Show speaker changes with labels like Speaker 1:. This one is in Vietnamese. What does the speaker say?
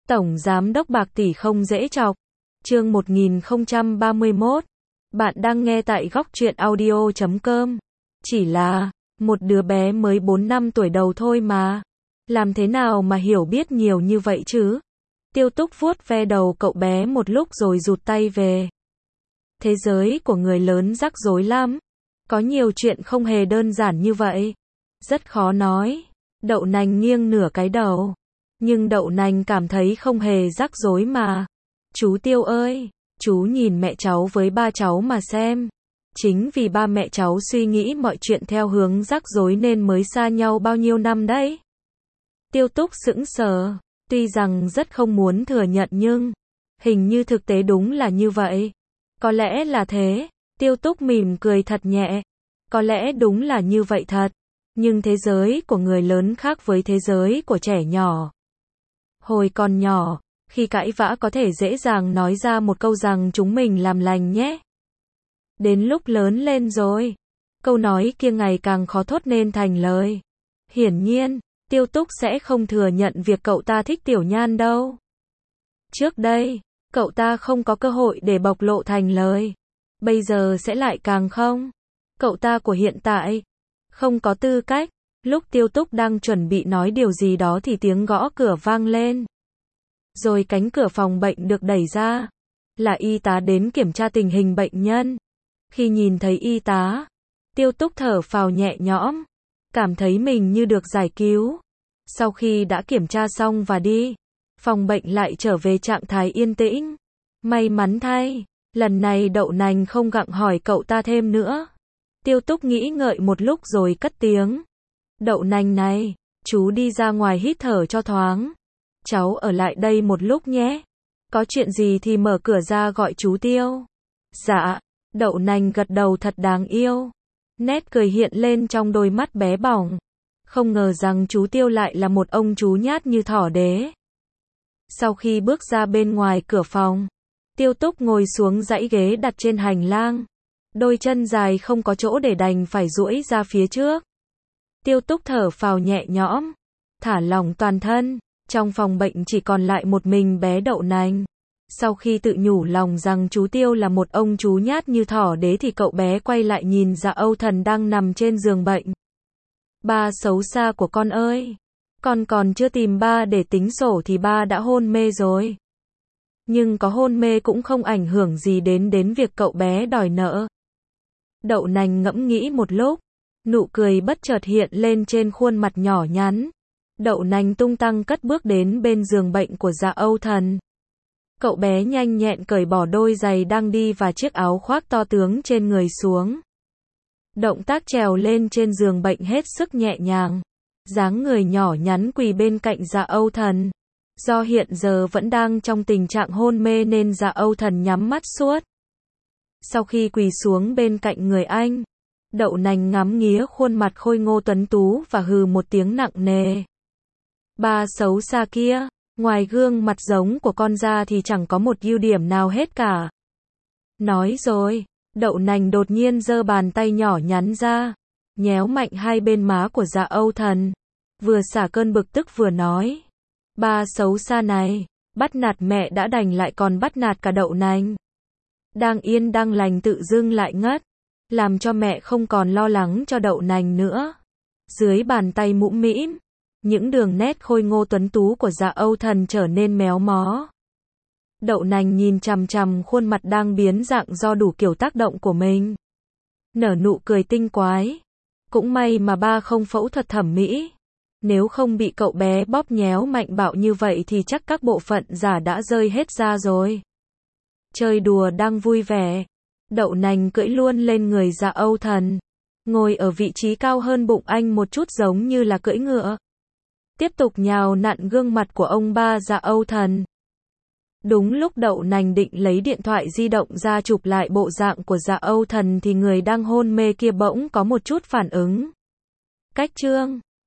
Speaker 1: Tổng Giám đốc bạc tỷ không dễ chọc. Chương 1031. Bạn đang nghe tại góc truyện audio.com. Chỉ là một đứa bé mới 4 năm tuổi đầu thôi mà. Làm thế nào mà hiểu biết nhiều như vậy chứ? Tiêu Túc vuốt ve đầu cậu bé một lúc rồi rụt tay về. Thế giới của người lớn rắc rối lắm. Có nhiều chuyện không hề đơn giản như vậy. Rất khó nói. Đậu nành nghiêng nửa cái đầu. Nhưng đậu nành cảm thấy không hề rắc rối mà. Chú Tiêu ơi, chú nhìn mẹ cháu với ba cháu mà xem. Chính vì ba mẹ cháu suy nghĩ mọi chuyện theo hướng rắc rối nên mới xa nhau bao nhiêu năm đấy. Tiêu Túc sững sờ, tuy rằng rất không muốn thừa nhận nhưng hình như thực tế đúng là như vậy. Có lẽ là thế. Tiêu Túc mỉm cười thật nhẹ. Có lẽ đúng là như vậy thật. Nhưng thế giới của người lớn khác với thế giới của trẻ nhỏ. Hồi còn nhỏ, khi cãi vã có thể dễ dàng nói ra một câu rằng chúng mình làm lành nhé. Đến lúc lớn lên rồi, câu nói kia ngày càng khó thốt nên thành lời. Hiển nhiên, Tiêu Túc sẽ không thừa nhận việc cậu ta thích Tiểu Nhan đâu. Trước đây, cậu ta không có cơ hội để bộc lộ thành lời. Bây giờ sẽ lại càng không. Cậu ta của hiện tại không có tư cách. Lúc Tiêu Túc đang chuẩn bị nói điều gì đó thì tiếng gõ cửa vang lên. Rồi cánh cửa phòng bệnh được đẩy ra. Là y tá đến kiểm tra tình hình bệnh nhân. Khi nhìn thấy y tá, Tiêu Túc thở phào nhẹ nhõm. Cảm thấy mình như được giải cứu. Sau khi đã kiểm tra xong và đi, phòng bệnh lại trở về trạng thái yên tĩnh. May mắn thay, lần này đậu nành không gặng hỏi cậu ta thêm nữa. Tiêu Túc nghĩ ngợi một lúc rồi cất tiếng. Đậu nành này, chú đi ra ngoài hít thở cho thoáng. Cháu ở lại đây một lúc nhé. Có chuyện gì thì mở cửa ra gọi chú Tiêu. Dạ, đậu nành gật đầu thật đáng yêu. Nét cười hiện lên trong đôi mắt bé bỏng. Không ngờ rằng chú Tiêu lại là một ông chú nhát như thỏ đế. Sau khi bước ra bên ngoài cửa phòng, Tiêu Túc ngồi xuống dãy ghế đặt trên hành lang. Đôi chân dài không có chỗ để đành phải duỗi ra phía trước. Tiêu Túc thở phào nhẹ nhõm, thả lỏng toàn thân. Trong phòng bệnh chỉ còn lại một mình bé đậu nành. Sau khi tự nhủ lòng rằng chú Tiêu là một ông chú nhát như thỏ đế thì cậu bé quay lại nhìn Dạ Âu Thần đang nằm trên giường bệnh. Ba xấu xa của con ơi. Con còn chưa tìm ba để tính sổ thì ba đã hôn mê rồi. Nhưng có hôn mê cũng không ảnh hưởng gì đến việc cậu bé đòi nợ. Đậu nành ngẫm nghĩ một lúc. Nụ cười bất chợt hiện lên trên khuôn mặt nhỏ nhắn. Đậu nành tung tăng cất bước đến bên giường bệnh của Dạ Âu Thần. Cậu bé nhanh nhẹn cởi bỏ đôi giày đang đi và chiếc áo khoác to tướng trên người xuống. Động tác trèo lên trên giường bệnh hết sức nhẹ nhàng. Dáng người nhỏ nhắn quỳ bên cạnh Dạ Âu Thần. Do hiện giờ vẫn đang trong tình trạng hôn mê nên Dạ Âu Thần nhắm mắt suốt. Sau khi quỳ xuống bên cạnh người anh, đậu nành ngắm nghía khuôn mặt khôi ngô tuấn tú và hừ một tiếng nặng nề. Ba xấu xa kia, ngoài gương mặt giống của con ra thì chẳng có một ưu điểm nào hết cả. Nói rồi, đậu nành đột nhiên giơ bàn tay nhỏ nhắn ra, nhéo mạnh hai bên má của Dạ Âu Thần. Vừa xả cơn bực tức vừa nói. Ba xấu xa này, bắt nạt mẹ đã đành lại còn bắt nạt cả đậu nành. Đang yên đang lành tự dưng lại ngất. Làm cho mẹ không còn lo lắng cho đậu nành nữa. Dưới bàn tay mũm mĩm, những đường nét khôi ngô tuấn tú của Dạ Âu Thần trở nên méo mó. Đậu nành nhìn chằm chằm khuôn mặt đang biến dạng do đủ kiểu tác động của mình. Nở nụ cười tinh quái. Cũng may mà ba không phẫu thuật thẩm mỹ. Nếu không bị cậu bé bóp nhéo mạnh bạo như vậy thì chắc các bộ phận giả đã rơi hết ra rồi. Chơi đùa đang vui vẻ. Đậu nành cưỡi luôn lên người Dạ Âu Thần. Ngồi ở vị trí cao hơn bụng anh một chút giống như là cưỡi ngựa. Tiếp tục nhào nặn gương mặt của ông ba Dạ Âu Thần. Đúng lúc đậu nành định lấy điện thoại di động ra chụp lại bộ dạng của Dạ Âu Thần thì người đang hôn mê kia bỗng có một chút phản ứng. Cách chương